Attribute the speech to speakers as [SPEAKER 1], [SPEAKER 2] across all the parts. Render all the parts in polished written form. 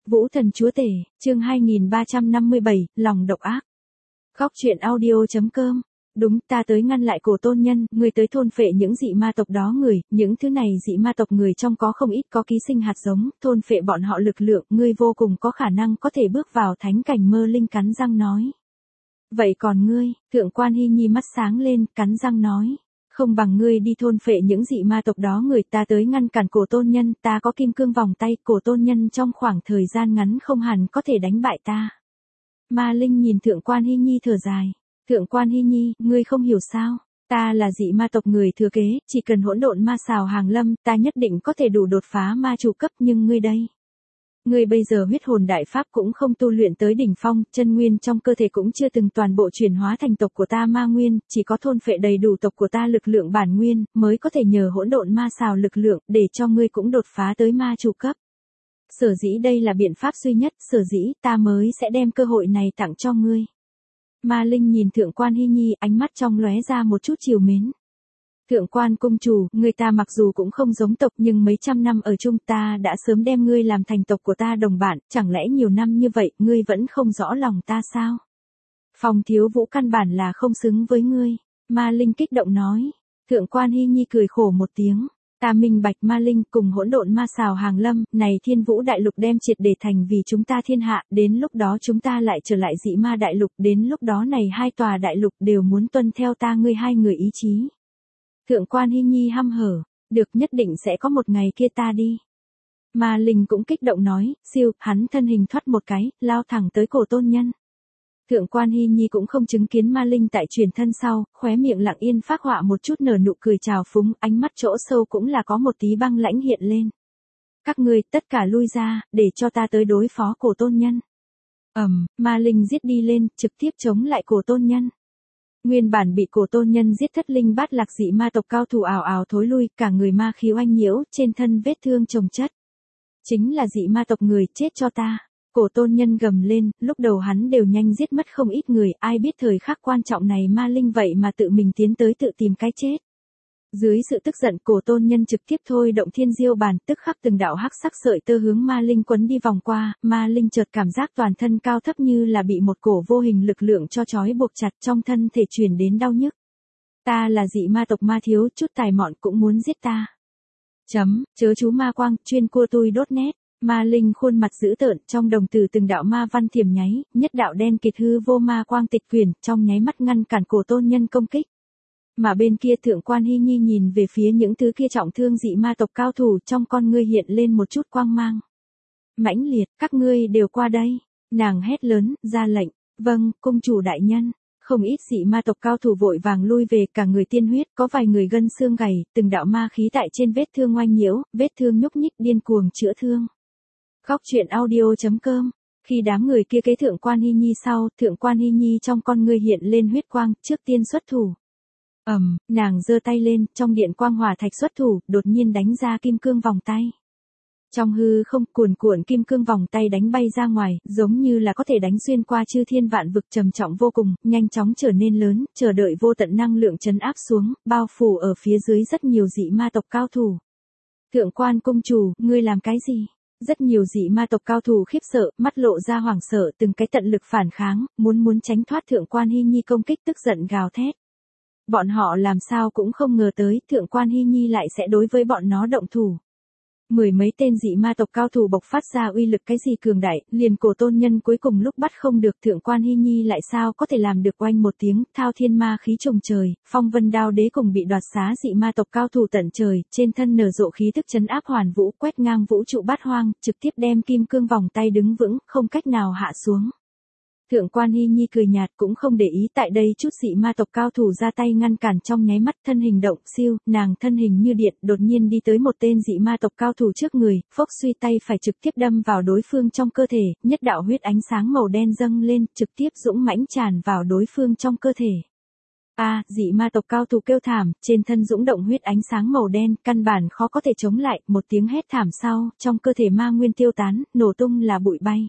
[SPEAKER 1] Vũ thần chúa tể, chương 2357, lòng độc ác. Góc truyện audio.com. Đúng, ta tới ngăn lại Cổ Tôn Nhân, ngươi tới thôn phệ những dị ma tộc đó người, những thứ này dị ma tộc người trong có không ít có ký sinh hạt giống, thôn phệ bọn họ lực lượng, ngươi vô cùng có khả năng có thể bước vào thánh cảnh. Mơ Linh cắn răng nói. Vậy còn ngươi, Thượng Quan Hy Nhi mắt sáng lên, cắn răng nói. Không bằng ngươi đi thôn phệ những dị ma tộc đó người, ta tới ngăn cản Cổ Tôn Nhân, ta có kim cương vòng tay, Cổ Tôn Nhân trong khoảng thời gian ngắn không hẳn có thể đánh bại ta. Ma Linh nhìn Thượng Quan Hy Nhi thở dài. Thượng Quan Hy Nhi, ngươi không hiểu sao? Ta là dị ma tộc người thừa kế, chỉ cần hỗn độn ma xào hàng lâm, ta nhất định có thể đủ đột phá ma chủ cấp, nhưng ngươi đây. Ngươi bây giờ huyết hồn đại pháp cũng không tu luyện tới đỉnh phong, chân nguyên trong cơ thể cũng chưa từng toàn bộ chuyển hóa thành tộc của ta ma nguyên, chỉ có thôn phệ đầy đủ tộc của ta lực lượng bản nguyên, mới có thể nhờ hỗn độn ma xào lực lượng, để cho ngươi cũng đột phá tới ma chủ cấp. Sở dĩ đây là biện pháp duy nhất, sở dĩ ta mới sẽ đem cơ hội này tặng cho ngươi. Ma Linh nhìn Thượng Quan Hy Nhi, ánh mắt trong lóe ra một chút trìu mến. Thượng Quan cung chủ, người ta mặc dù cũng không giống tộc nhưng mấy trăm năm ở chung, ta đã sớm đem ngươi làm thành tộc của ta đồng bạn, chẳng lẽ nhiều năm như vậy, ngươi vẫn không rõ lòng ta sao? Phong Thiếu Vũ căn bản là không xứng với ngươi. Ma Linh kích động nói. Thượng Quan Hy Nhi cười khổ một tiếng. Ta minh bạch. Ma Linh, cùng hỗn độn ma xào hàng lâm, này Thiên Vũ đại lục đem triệt để thành vì chúng ta thiên hạ, đến lúc đó chúng ta lại trở lại dị ma đại lục, đến lúc đó này hai tòa đại lục đều muốn tuân theo ta ngươi hai người ý chí. Thượng Quan Hy Nhi hăm hở, được, nhất định sẽ có một ngày kia ta đi. Ma Linh cũng kích động nói, siêu, hắn thân hình thoát một cái, lao thẳng tới Cổ Tôn Nhân. Thượng Quan Hy Nhi cũng không chứng kiến Ma Linh tại truyền thân sau, khóe miệng lặng yên phác họa một chút nở nụ cười trào phúng, ánh mắt chỗ sâu cũng là có một tí băng lãnh hiện lên. Các ngươi, tất cả lui ra, để cho ta tới đối phó Cổ Tôn Nhân. Ma Linh giết đi lên, trực tiếp chống lại Cổ Tôn Nhân. Nguyên bản bị Cổ Tôn Nhân giết thất linh bát lạc dị ma tộc cao thủ ào ào thối lui, cả người ma khí oanh nhiễu, trên thân vết thương chồng chất. Chính là dị ma tộc người, chết cho ta. Cổ Tôn Nhân gầm lên, lúc đầu hắn đều nhanh giết mất không ít người, ai biết thời khắc quan trọng này Ma Linh vậy mà tự mình tiến tới tự tìm cái chết. Dưới sự tức giận, Cổ Tôn Nhân trực tiếp thôi động Thiên Diêu bàn, tức khắc từng đạo hắc sắc sợi tơ hướng Ma Linh quấn đi vòng qua, Ma Linh chợt cảm giác toàn thân cao thấp như là bị một cổ vô hình lực lượng cho trói buộc chặt, trong thân thể truyền đến đau nhức. Ta là dị ma tộc ma thiếu, chút tài mọn cũng muốn giết ta. Chớ chú ma quang, chuyên cua tui .net. Ma Linh khuôn mặt dữ tợn, trong đồng tử từng đạo ma văn thiểm nháy, nhất đạo đen kịt hư vô ma quang tịch quyển, trong nháy mắt ngăn cản Cổ Tôn Nhân công kích. Mà bên kia Thượng Quan Hy Nhi nhìn về phía những thứ kia trọng thương dị ma tộc cao thủ, trong con ngươi hiện lên một chút quang mang. Mãnh liệt, các ngươi đều qua đây. Nàng hét lớn, ra lệnh. Vâng, cung chủ đại nhân. Không ít dị ma tộc cao thủ vội vàng lui về, cả người tiên huyết, có vài người gân xương gầy, từng đạo ma khí tại trên vết thương oanh nhiễu, vết thương nhúc nhích điên cuồng chữa thương. Góc truyện audio.com. Khi đám người kia kế Thượng Quan Hy Nhi sau, Thượng Quan Hy Nhi trong con ngươi hiện lên huyết quang, trước tiên xuất thủ. Nàng giơ tay lên, trong điện quang hỏa thạch xuất thủ, đột nhiên đánh ra kim cương vòng tay. Trong hư không, cuồn cuộn kim cương vòng tay đánh bay ra ngoài, giống như là có thể đánh xuyên qua chư thiên vạn vực, trầm trọng vô cùng, nhanh chóng trở nên lớn, chờ đợi vô tận năng lượng trấn áp xuống, bao phủ ở phía dưới rất nhiều dị ma tộc cao thủ. Thượng Quan cung chủ, ngươi làm cái gì? Rất nhiều dị ma tộc cao thủ khiếp sợ, mắt lộ ra hoảng sợ, từng cái tận lực phản kháng, muốn tránh thoát Thượng Quan Hy Nhi công kích, tức giận gào thét. Bọn họ làm sao cũng không ngờ tới, Thượng Quan Hy Nhi lại sẽ đối với bọn nó động thủ. Mười mấy tên dị ma tộc cao thủ bộc phát ra uy lực cái gì cường đại, liền Cổ Tôn Nhân cuối cùng lúc bắt không được Thượng Quan Hy Nhi lại sao có thể làm được. Oanh một tiếng, thao thiên ma khí trùng trời, Phong Vân Đao Đế cùng bị đoạt xá dị ma tộc cao thủ tận trời, trên thân nở rộ khí thức trấn áp hoàn vũ, quét ngang vũ trụ bát hoang, trực tiếp đem kim cương vòng tay đứng vững, không cách nào hạ xuống. Thượng Quan Hy Nhi cười nhạt, cũng không để ý tại đây chút dị ma tộc cao thủ ra tay ngăn cản, trong nháy mắt thân hình động siêu, nàng thân hình như điện, đột nhiên đi tới một tên dị ma tộc cao thủ trước người, phốc suy tay phải trực tiếp đâm vào đối phương trong cơ thể, nhất đạo huyết ánh sáng màu đen dâng lên, trực tiếp dũng mãnh tràn vào đối phương trong cơ thể. Dị ma tộc cao thủ kêu thảm, trên thân dũng động huyết ánh sáng màu đen, căn bản khó có thể chống lại, một tiếng hét thảm sau, trong cơ thể ma nguyên tiêu tán, nổ tung là bụi bay.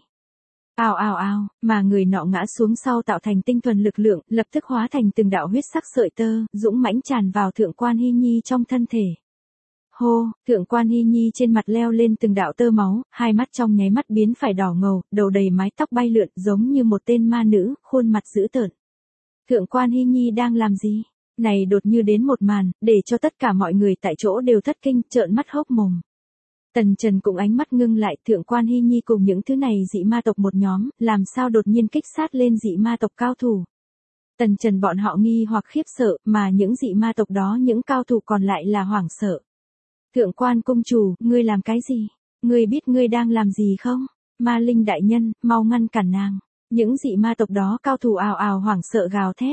[SPEAKER 1] Ào, mà người nọ ngã xuống sau tạo thành tinh thuần lực lượng, lập tức hóa thành từng đạo huyết sắc sợi tơ, dũng mãnh tràn vào Thượng Quan Hy Nhi trong thân thể. Hô, Thượng quan Hy Nhi trên mặt leo lên từng đạo tơ máu, hai mắt trong nháy mắt biến phải đỏ ngầu, đầu đầy mái tóc bay lượn giống như một tên ma nữ, khuôn mặt dữ tợn. Thượng quan Hy Nhi đang làm gì? Này đột như đến một màn, để cho tất cả mọi người tại chỗ đều thất kinh, trợn mắt hốc mồm. Tần Trần cũng ánh mắt ngưng lại, Thượng quan Hy Nhi cùng những thứ này dị ma tộc một nhóm, làm sao đột nhiên kích sát lên dị ma tộc cao thủ. Tần Trần bọn họ nghi hoặc khiếp sợ, mà những dị ma tộc đó những cao thủ còn lại là hoảng sợ. Thượng quan cung chủ, ngươi làm cái gì? Ngươi biết ngươi đang làm gì không? Ma linh đại nhân, mau ngăn cản nàng. Những dị ma tộc đó cao thủ ào ào hoảng sợ gào thét.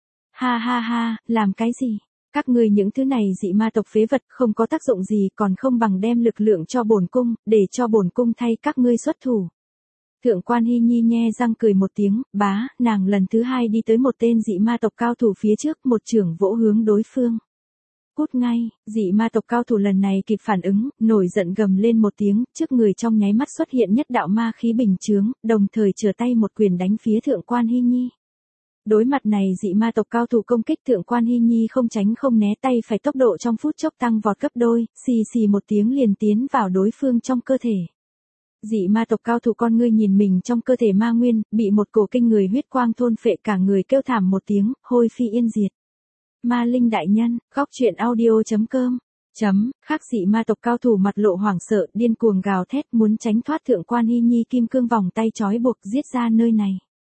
[SPEAKER 1] Ha ha ha, làm cái gì? Các ngươi những thứ này dị ma tộc phế vật không có tác dụng gì còn không bằng đem lực lượng cho bổn cung, để cho bổn cung thay các ngươi xuất thủ. Thượng quan Hy Nhi nhe răng cười một tiếng, bá, nàng lần thứ hai đi tới một tên dị ma tộc cao thủ phía trước, một chưởng vỗ hướng đối phương. Cút ngay, dị ma tộc cao thủ lần này kịp phản ứng, nổi giận gầm lên một tiếng, trước người trong nháy mắt xuất hiện nhất đạo ma khí bình chướng, đồng thời trở tay một quyền đánh phía Thượng quan Hy Nhi. Đối mặt này dị ma tộc cao thủ công kích, Thượng quan Hy Nhi không tránh không né, tay phải tốc độ trong phút chốc tăng vọt gấp đôi, xì xì một tiếng liền tiến vào đối phương trong cơ thể. Dị ma tộc cao thủ con ngươi nhìn mình trong cơ thể ma nguyên, bị một cổ kinh người huyết quang thôn phệ, cả người kêu thảm một tiếng, hôi phi yên diệt. Ma linh đại nhân, góc truyện audio.com. Khác dị ma tộc cao thủ mặt lộ hoảng sợ, điên cuồng gào thét muốn tránh thoát Thượng quan Hy Nhi kim cương vòng tay trói buộc, giết ra nơi này.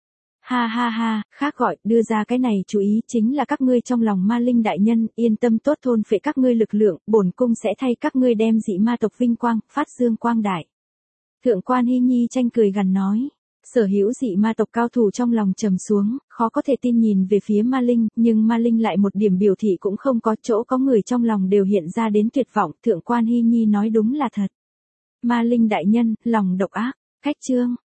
[SPEAKER 1] Ha ha ha, khác gọi, đưa ra cái này chú ý chính là các ngươi trong lòng ma linh đại nhân, yên tâm tốt thôn phệ các ngươi lực lượng, bổn cung sẽ thay các ngươi đem dị ma tộc vinh quang, phát dương quang đại. Thượng quan Hy Nhi tranh cười gằn nói. Sở hữu dị ma tộc cao thủ trong lòng trầm xuống, khó có thể tin nhìn về phía ma linh, nhưng ma linh lại một điểm biểu thị cũng không có, chỗ có người trong lòng đều hiện ra đến tuyệt vọng, Thượng quan Hy Nhi nói đúng là thật. Ma linh đại nhân, lòng độc ác, khách chương.